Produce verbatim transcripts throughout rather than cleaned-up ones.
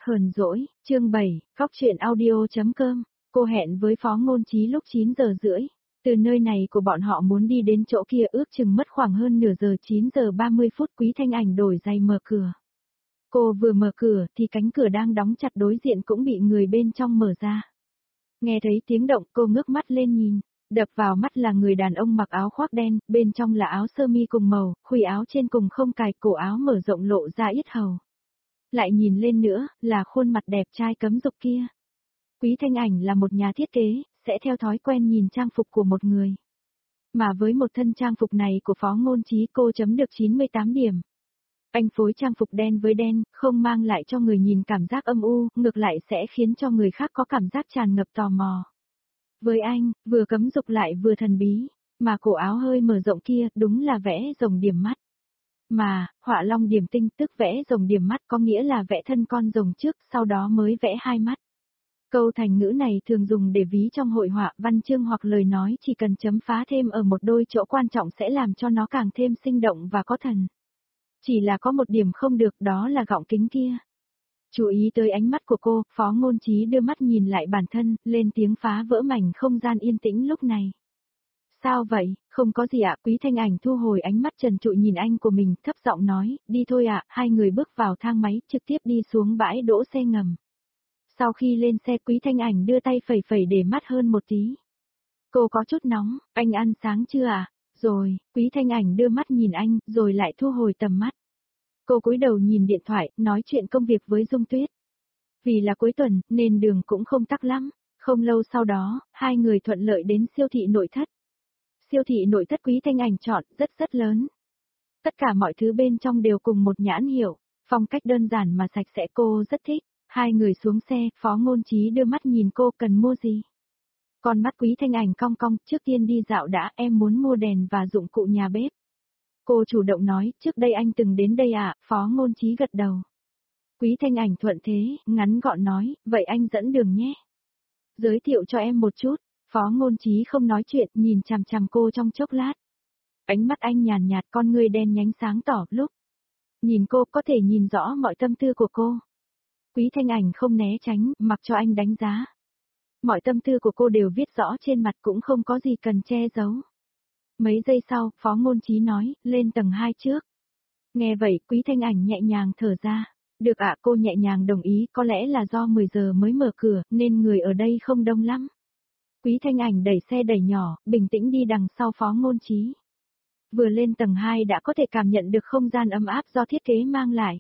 Hờn dỗi, chương bảy, phóc truyện audio.com, cô hẹn với Phó Ngôn Chí lúc chín giờ rưỡi. Từ nơi này của bọn họ muốn đi đến chỗ kia ước chừng mất khoảng hơn nửa giờ. Chín giờ ba mươi phút Quý Thanh Ảnh đổi giày mở cửa. Cô vừa mở cửa thì cánh cửa đang đóng chặt đối diện cũng bị người bên trong mở ra. Nghe thấy tiếng động cô ngước mắt lên nhìn, đập vào mắt là người đàn ông mặc áo khoác đen, bên trong là áo sơ mi cùng màu, khuy áo trên cùng không cài, cổ áo mở rộng lộ ra yết hầu. Lại nhìn lên nữa, là khuôn mặt đẹp trai cấm dục kia. Quý Thanh Ảnh là một nhà thiết kế, sẽ theo thói quen nhìn trang phục của một người. Mà với một thân trang phục này của Phó Ngôn Chí cô chấm được chín mươi tám điểm. Anh phối trang phục đen với đen, không mang lại cho người nhìn cảm giác âm u, ngược lại sẽ khiến cho người khác có cảm giác tràn ngập tò mò. Với anh, vừa cấm dục lại vừa thần bí, mà cổ áo hơi mở rộng kia đúng là vẽ rồng điểm mắt. Mà, họa long điểm tinh tức vẽ rồng điểm mắt có nghĩa là vẽ thân con rồng trước, sau đó mới vẽ hai mắt. Câu thành ngữ này thường dùng để ví trong hội họa, văn chương hoặc lời nói, chỉ cần chấm phá thêm ở một đôi chỗ quan trọng sẽ làm cho nó càng thêm sinh động và có thần. Chỉ là có một điểm không được, đó là gọng kính kia. Chú ý tới ánh mắt của cô, Phó Ngôn Chí đưa mắt nhìn lại bản thân, lên tiếng phá vỡ mảnh không gian yên tĩnh lúc này. Sao vậy, không có gì ạ. Quý Thanh Ảnh thu hồi ánh mắt trần trụi nhìn anh của mình, thấp giọng nói, đi thôi ạ. Hai người bước vào thang máy, trực tiếp đi xuống bãi đỗ xe ngầm. Sau khi lên xe Quý Thanh Ảnh đưa tay phẩy phẩy để mát hơn một tí. Cô có chút nóng, anh ăn sáng chưa ạ? Rồi, Quý Thanh Ảnh đưa mắt nhìn anh, rồi lại thu hồi tầm mắt. Cô cúi đầu nhìn điện thoại, nói chuyện công việc với Dung Tuyết. Vì là cuối tuần, nên đường cũng không tắc lắm. Không lâu sau đó, hai người thuận lợi đến siêu thị nội thất. Siêu thị nội thất Quý Thanh Ảnh chọn rất rất lớn. Tất cả mọi thứ bên trong đều cùng một nhãn hiệu, phong cách đơn giản mà sạch sẽ, cô rất thích. Hai người xuống xe, Phó Ngôn Chí đưa mắt nhìn cô cần mua gì. Con mắt Quý Thanh Ảnh cong cong, trước tiên đi dạo đã, em muốn mua đèn và dụng cụ nhà bếp. Cô chủ động nói, trước đây anh từng đến đây à, Phó Ngôn Chí gật đầu. Quý Thanh Ảnh thuận thế, ngắn gọn nói, vậy anh dẫn đường nhé. Giới thiệu cho em một chút. Phó Ngôn Chí không nói chuyện, nhìn chằm chằm cô trong chốc lát. Ánh mắt anh nhàn nhạt, con người đen nhánh sáng tỏ, lúc nhìn cô có thể nhìn rõ mọi tâm tư của cô. Quý Thanh Ảnh không né tránh, mặc cho anh đánh giá. Mọi tâm tư của cô đều viết rõ trên mặt, cũng không có gì cần che giấu. Mấy giây sau, Phó Ngôn Chí nói, lên tầng hai trước. Nghe vậy, Quý Thanh Ảnh nhẹ nhàng thở ra. Được ạ, cô nhẹ nhàng đồng ý, có lẽ là do mười giờ mới mở cửa, nên người ở đây không đông lắm. Quý Thanh Ảnh đẩy xe đẩy nhỏ, bình tĩnh đi đằng sau Phó Ngôn Chí. Vừa lên tầng hai đã có thể cảm nhận được không gian ấm áp do thiết kế mang lại.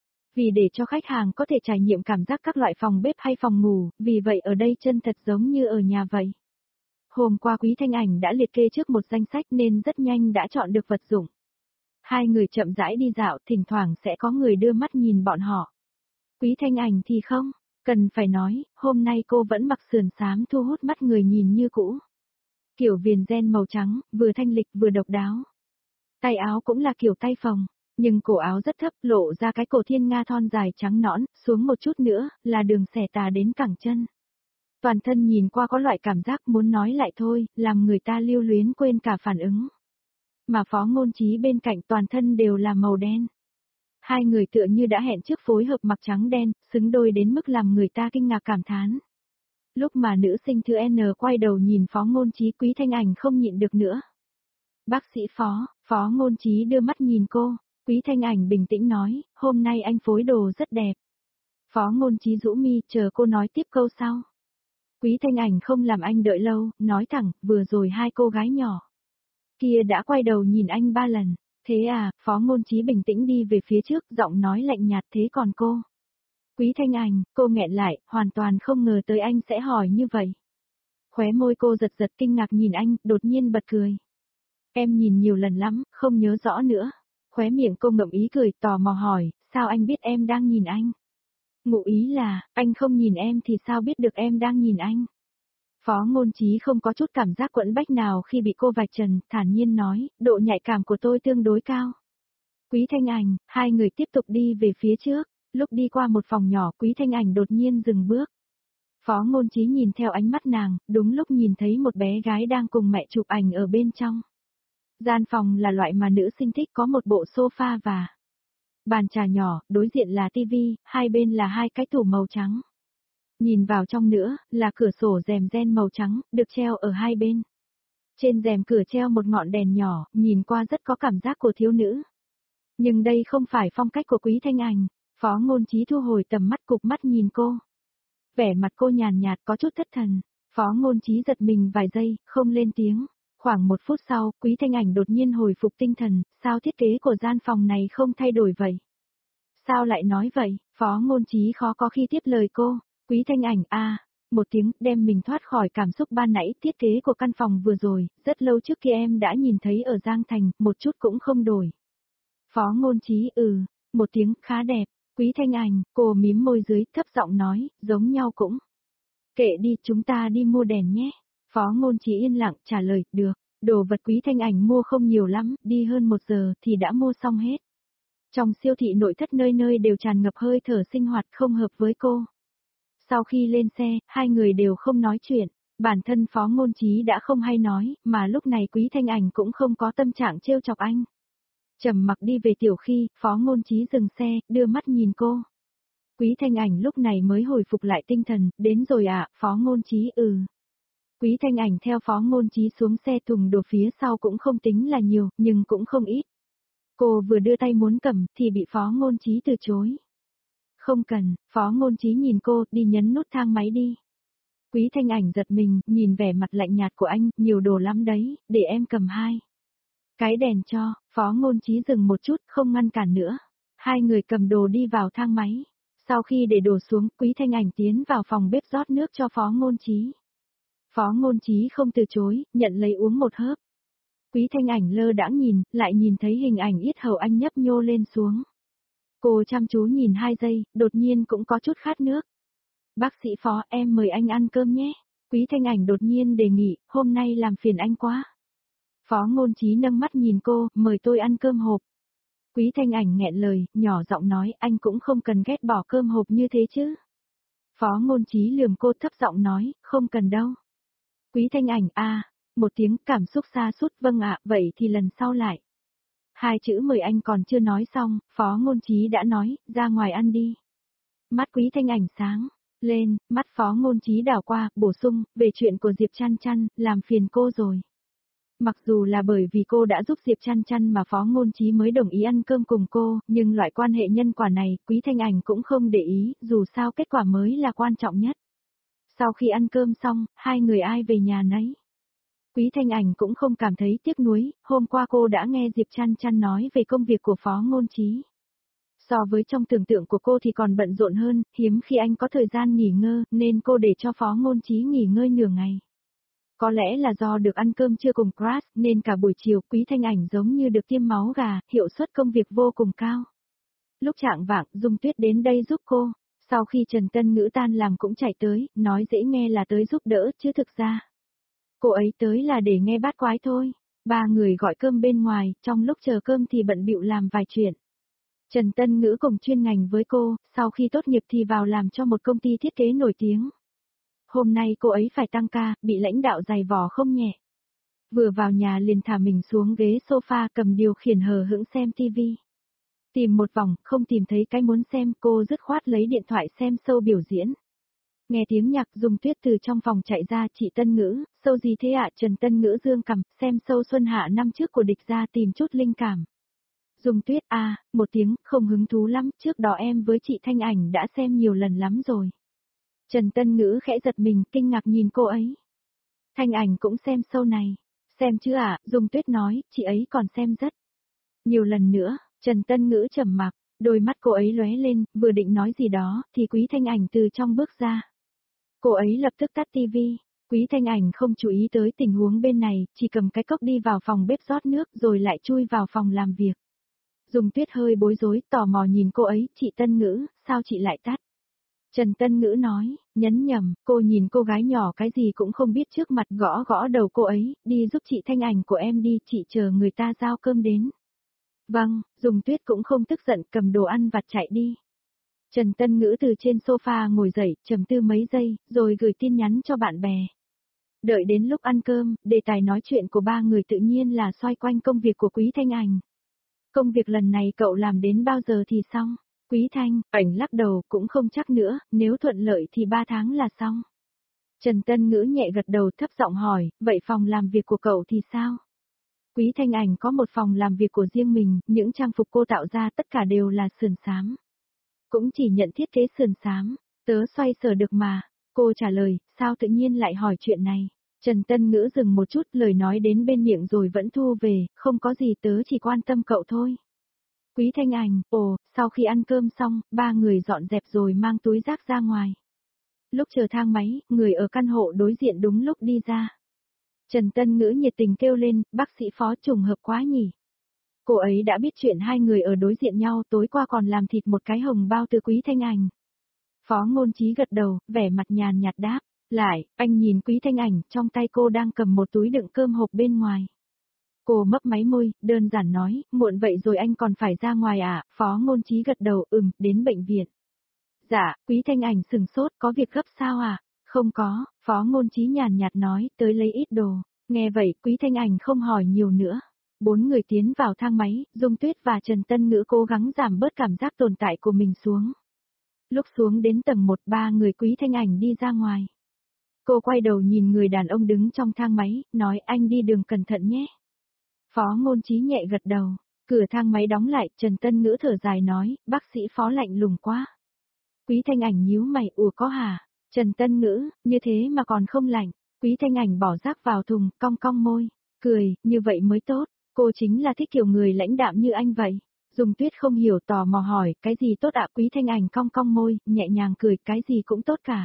Vì để cho khách hàng có thể trải nghiệm cảm giác các loại phòng bếp hay phòng ngủ, vì vậy ở đây chân thật giống như ở nhà vậy. Hôm qua Quý Thanh Ảnh đã liệt kê trước một danh sách nên rất nhanh đã chọn được vật dụng. Hai người chậm rãi đi dạo, thỉnh thoảng sẽ có người đưa mắt nhìn bọn họ. Quý Thanh Ảnh thì không, cần phải nói, hôm nay cô vẫn mặc sườn xám thu hút mắt người nhìn như cũ. Kiểu viền ren màu trắng, vừa thanh lịch vừa độc đáo. Tay áo cũng là kiểu tay phồng, nhưng cổ áo rất thấp, lộ ra cái cổ thiên nga thon dài trắng nõn, xuống một chút nữa, là đường xẻ tà đến cẳng chân. Toàn thân nhìn qua có loại cảm giác muốn nói lại thôi, làm người ta lưu luyến quên cả phản ứng. Mà Phó Ngôn Chí bên cạnh toàn thân đều là màu đen. Hai người tựa như đã hẹn trước phối hợp mặc trắng đen, xứng đôi đến mức làm người ta kinh ngạc cảm thán. Lúc mà nữ sinh thứ N quay đầu nhìn Phó Ngôn Chí, Quý Thanh Ảnh không nhịn được nữa. Bác sĩ Phó, Phó Ngôn Chí đưa mắt nhìn cô, Quý Thanh Ảnh bình tĩnh nói, hôm nay anh phối đồ rất đẹp. Phó Ngôn Chí rũ mi, chờ cô nói tiếp câu sau. Quý Thanh Ảnh không làm anh đợi lâu, nói thẳng, vừa rồi hai cô gái nhỏ kia đã quay đầu nhìn anh ba lần. Thế à, Phó Ngôn Chí bình tĩnh đi về phía trước, giọng nói lạnh nhạt, thế còn cô? Quý Thanh Ảnh, cô nghẹn lại, hoàn toàn không ngờ tới anh sẽ hỏi như vậy. Khóe môi cô giật giật kinh ngạc nhìn anh, đột nhiên bật cười. Em nhìn nhiều lần lắm, không nhớ rõ nữa. Khóe miệng cô ngậm ý cười, tò mò hỏi, sao anh biết em đang nhìn anh? Ngụ ý là, anh không nhìn em thì sao biết được em đang nhìn anh? Phó Ngôn Chí không có chút cảm giác quẫn bách nào khi bị cô vạch trần, thản nhiên nói, độ nhạy cảm của tôi tương đối cao. Quý Thanh Ảnh, hai người tiếp tục đi về phía trước, lúc đi qua một phòng nhỏ Quý Thanh Ảnh đột nhiên dừng bước. Phó Ngôn Chí nhìn theo ánh mắt nàng, đúng lúc nhìn thấy một bé gái đang cùng mẹ chụp ảnh ở bên trong. Gian phòng là loại mà nữ sinh thích, có một bộ sofa và Bàn trà nhỏ, đối diện là tivi, hai bên là hai cái tủ màu trắng. Nhìn vào trong nữa, là cửa sổ rèm ren màu trắng, được treo ở hai bên. Trên rèm cửa treo một ngọn đèn nhỏ, nhìn qua rất có cảm giác của thiếu nữ. Nhưng đây không phải phong cách của Quý Thanh Ảnh. Phó Ngôn Chí thu hồi tầm mắt, cụp mắt nhìn cô. Vẻ mặt cô nhàn nhạt có chút thất thần. Phó Ngôn Chí giật mình vài giây, không lên tiếng. Khoảng một phút sau, Quý Thanh Ảnh đột nhiên hồi phục tinh thần, sao thiết kế của gian phòng này không thay đổi vậy? Sao lại nói vậy? Phó Ngôn Chí khó có khi tiếp lời cô. Quý Thanh Ảnh a, một tiếng đem mình thoát khỏi cảm xúc ban nãy, thiết kế của căn phòng vừa rồi, rất lâu trước kia em đã nhìn thấy ở Giang Thành, một chút cũng không đổi. Phó Ngôn Chí ừ, một tiếng khá đẹp. Quý Thanh Ảnh, cô mím môi dưới, thấp giọng nói, giống nhau cũng. Kệ đi, chúng ta đi mua đèn nhé. Phó Ngôn Chí yên lặng trả lời, được. Đồ vật Quý Thanh Ảnh mua không nhiều lắm, đi hơn một giờ thì đã mua xong hết. Trong siêu thị nội thất nơi nơi đều tràn ngập hơi thở sinh hoạt không hợp với cô. Sau khi lên xe, hai người đều không nói chuyện. Bản thân Phó Ngôn Chí đã không hay nói, mà lúc này Quý Thanh Ảnh cũng không có tâm trạng trêu chọc anh. Trầm mặc đi về tiểu khi, Phó Ngôn Chí dừng xe, đưa mắt nhìn cô. Quý Thanh Ảnh lúc này mới hồi phục lại tinh thần, đến rồi ạ, à, Phó Ngôn Chí ừ. Quý Thanh Ảnh theo Phó Ngôn Chí xuống xe, thùng đồ phía sau cũng không tính là nhiều, nhưng cũng không ít. Cô vừa đưa tay muốn cầm, thì bị Phó Ngôn Chí từ chối. Không cần, Phó Ngôn Chí nhìn cô, đi nhấn nút thang máy đi. Quý Thanh Ảnh giật mình, nhìn vẻ mặt lạnh nhạt của anh, nhiều đồ lắm đấy, để em cầm hai. Cái đèn cho, Phó Ngôn Chí dừng một chút, không ngăn cản nữa. Hai người cầm đồ đi vào thang máy. Sau khi để đồ xuống, Quý Thanh Ảnh tiến vào phòng bếp rót nước cho Phó Ngôn Chí. Phó Ngôn Chí không từ chối, nhận lấy uống một hớp. Quý Thanh Ảnh lơ đãng nhìn, lại nhìn thấy hình ảnh yết hầu anh nhấp nhô lên xuống. Cô chăm chú nhìn hai giây, đột nhiên cũng có chút khát nước. Bác sĩ Phó, em mời anh ăn cơm nhé. Quý Thanh Ảnh đột nhiên đề nghị, hôm nay làm phiền anh quá. Phó Ngôn Chí nâng mắt nhìn cô, mời tôi ăn cơm hộp. Quý Thanh Ảnh nghẹn lời, nhỏ giọng nói, anh cũng không cần ghét bỏ cơm hộp như thế chứ. Phó Ngôn Chí lườm cô, thấp giọng nói, không cần đâu. Quý Thanh Ảnh a, à, một tiếng cảm xúc xa sút, vâng ạ, vậy thì lần sau lại. Hai chữ mời anh còn chưa nói xong, Phó Ngôn Chí đã nói, ra ngoài ăn đi. Mắt Quý Thanh Ảnh sáng lên, mắt Phó Ngôn Chí đảo qua, bổ sung, về chuyện của Diệp Chăn Chăn, làm phiền cô rồi. Mặc dù là bởi vì cô đã giúp Diệp Chăn Chăn mà Phó Ngôn Chí mới đồng ý ăn cơm cùng cô, nhưng loại quan hệ nhân quả này, Quý Thanh Ảnh cũng không để ý, dù sao kết quả mới là quan trọng nhất. Sau khi ăn cơm xong, hai người ai về nhà nấy. Quý Thanh Ảnh cũng không cảm thấy tiếc nuối, hôm qua cô đã nghe Diệp Chăn Chăn nói về công việc của Phó Ngôn Chí. So với trong tưởng tượng của cô thì còn bận rộn hơn, hiếm khi anh có thời gian nghỉ ngơi, nên cô để cho Phó Ngôn Chí nghỉ ngơi nửa ngày. Có lẽ là do được ăn cơm trưa cùng Crush, nên cả buổi chiều Quý Thanh Ảnh giống như được tiêm máu gà, hiệu suất công việc vô cùng cao. Lúc chạng vạng, Dung Tuyết đến đây giúp cô, sau khi Trần Tân Ngữ tan làm cũng chạy tới, nói dễ nghe là tới giúp đỡ, chứ thực ra cô ấy tới là để nghe bát quái thôi. Ba người gọi cơm bên ngoài, trong lúc chờ cơm thì bận bịu làm vài chuyện. Trần Tân Ngữ cùng chuyên ngành với cô, sau khi tốt nghiệp thì vào làm cho một công ty thiết kế nổi tiếng. Hôm nay cô ấy phải tăng ca, bị lãnh đạo giày vò không nhẹ. Vừa vào nhà liền thả mình xuống ghế sofa, cầm điều khiển hờ hững xem tivi. Tìm một vòng, không tìm thấy cái muốn xem, cô dứt khoát lấy điện thoại xem show biểu diễn. Nghe tiếng nhạc, Dung Tuyết từ trong phòng chạy ra, chị Tân Ngữ, show gì thế ạ? Trần Tân Ngữ dương cằm, xem show Xuân Hạ năm trước của địch ra, tìm chút linh cảm. Dung Tuyết a, à, một tiếng, không hứng thú lắm, trước đó em với chị Thanh Ảnh đã xem nhiều lần lắm rồi. Trần Tân Ngữ khẽ giật mình, kinh ngạc nhìn cô ấy. Thanh Ảnh cũng xem show này. Xem chứ ạ, à, Dung Tuyết nói, chị ấy còn xem rất nhiều lần nữa. Trần Tân Ngữ trầm mặc, đôi mắt cô ấy lóe lên, vừa định nói gì đó, thì Quý Thanh Ảnh từ trong bước ra. Cô ấy lập tức tắt tivi. Quý Thanh Ảnh không chú ý tới tình huống bên này, chỉ cầm cái cốc đi vào phòng bếp rót nước rồi lại chui vào phòng làm việc. Dung Tuyết hơi bối rối, tò mò nhìn cô ấy, chị Tân Ngữ, sao chị lại tắt? Trần Tân Ngữ nói, nhấn nhầm, cô nhìn cô gái nhỏ cái gì cũng không biết trước mặt, gõ gõ đầu cô ấy, đi giúp chị Thanh Ảnh của em đi, chị chờ người ta giao cơm đến. Vâng, Dung Tuyết cũng không tức giận, cầm đồ ăn vặt chạy đi. Trần Tân Ngữ từ trên sofa ngồi dậy, trầm tư mấy giây, rồi gửi tin nhắn cho bạn bè. Đợi đến lúc ăn cơm, đề tài nói chuyện của ba người tự nhiên là xoay quanh công việc của Quý Thanh Ảnh. Công việc lần này cậu làm đến bao giờ thì xong? Quý Thanh, Ảnh lắc đầu, cũng không chắc nữa, nếu thuận lợi thì ba tháng là xong. Trần Tân Ngữ nhẹ gật đầu, thấp giọng hỏi, vậy phòng làm việc của cậu thì sao? Quý Thanh Ảnh có một phòng làm việc của riêng mình, những trang phục cô tạo ra tất cả đều là sườn xám. Cũng chỉ nhận thiết kế sườn xám, tớ xoay sở được mà. Cô trả lời, sao tự nhiên lại hỏi chuyện này? Trần Tân Ngữ dừng một chút, lời nói đến bên miệng rồi vẫn thu về, không có gì, tớ chỉ quan tâm cậu thôi. Quý Thanh Ảnh, ồ, sau khi ăn cơm xong, ba người dọn dẹp rồi mang túi rác ra ngoài. Lúc chờ thang máy, người ở căn hộ đối diện đúng lúc đi ra. Trần Tân Ngữ nhiệt tình kêu lên, bác sĩ Phó, trùng hợp quá nhỉ. Cô ấy đã biết chuyện hai người ở đối diện nhau, tối qua còn làm thịt một cái hồng bao từ Quý Thanh Ảnh. Phó Ngôn Chí gật đầu, vẻ mặt nhàn nhạt đáp. Lại, anh nhìn Quý Thanh Ảnh, trong tay cô đang cầm một túi đựng cơm hộp bên ngoài. Cô mấp máy môi, đơn giản nói, muộn vậy rồi anh còn phải ra ngoài à? Phó Ngôn Chí gật đầu, ừm, đến bệnh viện. Dạ, Quý Thanh Ảnh sừng sốt, có việc gấp sao à? Không có, Phó Ngôn Chí nhàn nhạt nói, tới lấy ít đồ. Nghe vậy, Quý Thanh Ảnh không hỏi nhiều nữa. Bốn người tiến vào thang máy, Dung Tuyết và Trần Tân Ngữ cố gắng giảm bớt cảm giác tồn tại của mình xuống. Lúc xuống đến tầng một, ba người Quý Thanh Ảnh đi ra ngoài. Cô quay đầu nhìn người đàn ông đứng trong thang máy, nói anh đi đường cẩn thận nhé. Phó Ngôn Chí nhẹ gật đầu, cửa thang máy đóng lại, Trần Tân Ngữ thở dài nói, bác sĩ Phó lạnh lùng quá. Quý Thanh Ảnh nhíu mày, ủa có hả? Trần Tân Ngữ, như thế mà còn không lạnh. Quý Thanh Ảnh bỏ rác vào thùng, cong cong môi, cười, như vậy mới tốt, cô chính là thích kiểu người lãnh đạm như anh vậy. Dung Tuyết không hiểu, tò mò hỏi, cái gì tốt ạ? Quý Thanh Ảnh cong cong môi, nhẹ nhàng cười, cái gì cũng tốt cả.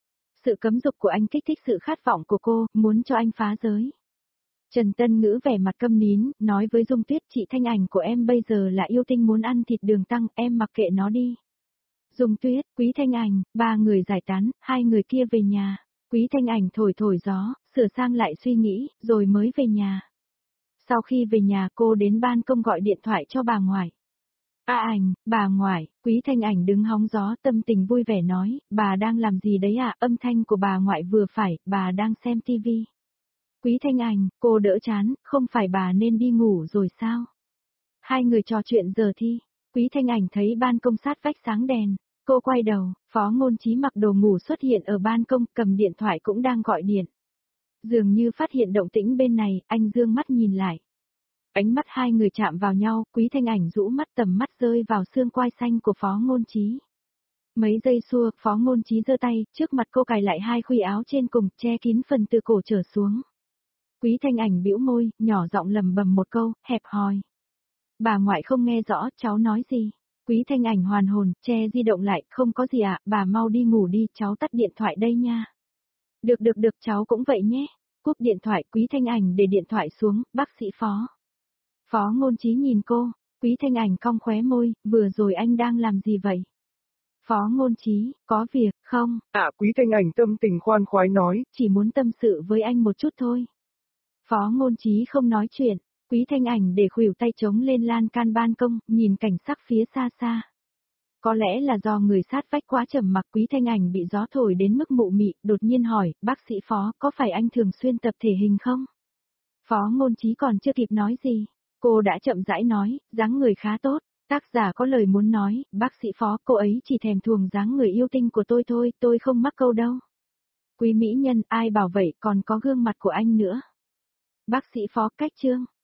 Sự cấm dục của anh kích thích sự khát vọng của cô, muốn cho anh phá giới. Trần Tân Ngữ vẻ mặt câm nín, nói với Dung Tuyết, chị Thanh Ảnh của em bây giờ là yêu tinh muốn ăn thịt đường tăng, em mặc kệ nó đi. Dung Tuyết, Quý Thanh Ảnh, ba người giải tán, hai người kia về nhà. Quý Thanh Ảnh thổi thổi gió, sửa sang lại suy nghĩ, rồi mới về nhà. Sau khi về nhà cô đến ban công gọi điện thoại cho bà ngoại. A Ảnh, bà ngoại, Quý Thanh Ảnh đứng hóng gió tâm tình vui vẻ nói, bà đang làm gì đấy à? Âm thanh của bà ngoại vừa phải, bà đang xem tivi. Quý Thanh Ảnh, cô đỡ chán, không phải bà nên đi ngủ rồi sao? Hai người trò chuyện giờ thi, Quý Thanh Ảnh thấy ban công sát vách sáng đèn, cô quay đầu, Phó Ngôn Chí mặc đồ ngủ xuất hiện ở ban công, cầm điện thoại cũng đang gọi điện. Dường như phát hiện động tĩnh bên này, anh dương mắt nhìn lại. Ánh mắt hai người chạm vào nhau, Quý Thanh Ảnh rũ mắt, tầm mắt rơi vào xương quai xanh của Phó Ngôn Chí. Mấy giây xua, Phó Ngôn Chí giơ tay, trước mặt cô cài lại hai khuy áo trên cùng, che kín phần từ cổ trở xuống. Quý Thanh Ảnh bĩu môi, nhỏ giọng lầm bầm một câu, hẹp hòi. Bà ngoại không nghe rõ, cháu nói gì. Quý Thanh Ảnh hoàn hồn, che di động lại, không có gì ạ, à, bà mau đi ngủ đi, cháu tắt điện thoại đây nha. Được được được, cháu cũng vậy nhé. Cúp điện thoại, Quý Thanh Ảnh để điện thoại xuống, bác sĩ Phó. Phó Ngôn Chí nhìn cô, Quý Thanh Ảnh cong khóe môi, vừa rồi anh đang làm gì vậy? Phó Ngôn Chí, có việc, không? À, Quý Thanh Ảnh tâm tình khoan khoái nói, chỉ muốn tâm sự với anh một chút thôi. Phó Ngôn Chí không nói chuyện, Quý Thanh Ảnh để khuỷu tay chống lên lan can ban công, nhìn cảnh sắc phía xa xa. Có lẽ là do người sát vách quá trầm mặc, Quý Thanh Ảnh bị gió thổi đến mức mụ mị, đột nhiên hỏi, bác sĩ Phó, có phải anh thường xuyên tập thể hình không? Phó Ngôn Chí còn chưa kịp nói gì, cô đã chậm rãi nói, dáng người khá tốt. Tác giả có lời muốn nói, bác sĩ Phó, cô ấy chỉ thèm thuồng dáng người yêu tinh của tôi thôi, tôi không mắc câu đâu. Quý mỹ nhân, ai bảo vậy, còn có gương mặt của anh nữa. Bác sĩ Phó, cách chương.